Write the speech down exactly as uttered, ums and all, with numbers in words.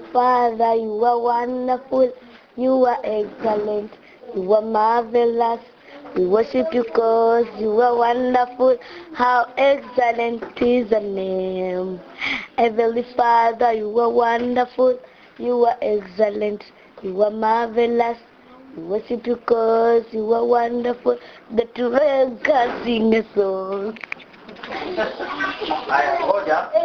Father, you are wonderful, you are excellent, you are marvelous. We worship you because you are wonderful. How excellent is the name. Heavenly Father, you are wonderful, you are excellent, you are marvelous. We worship you because you are wonderful. The two can sing a song.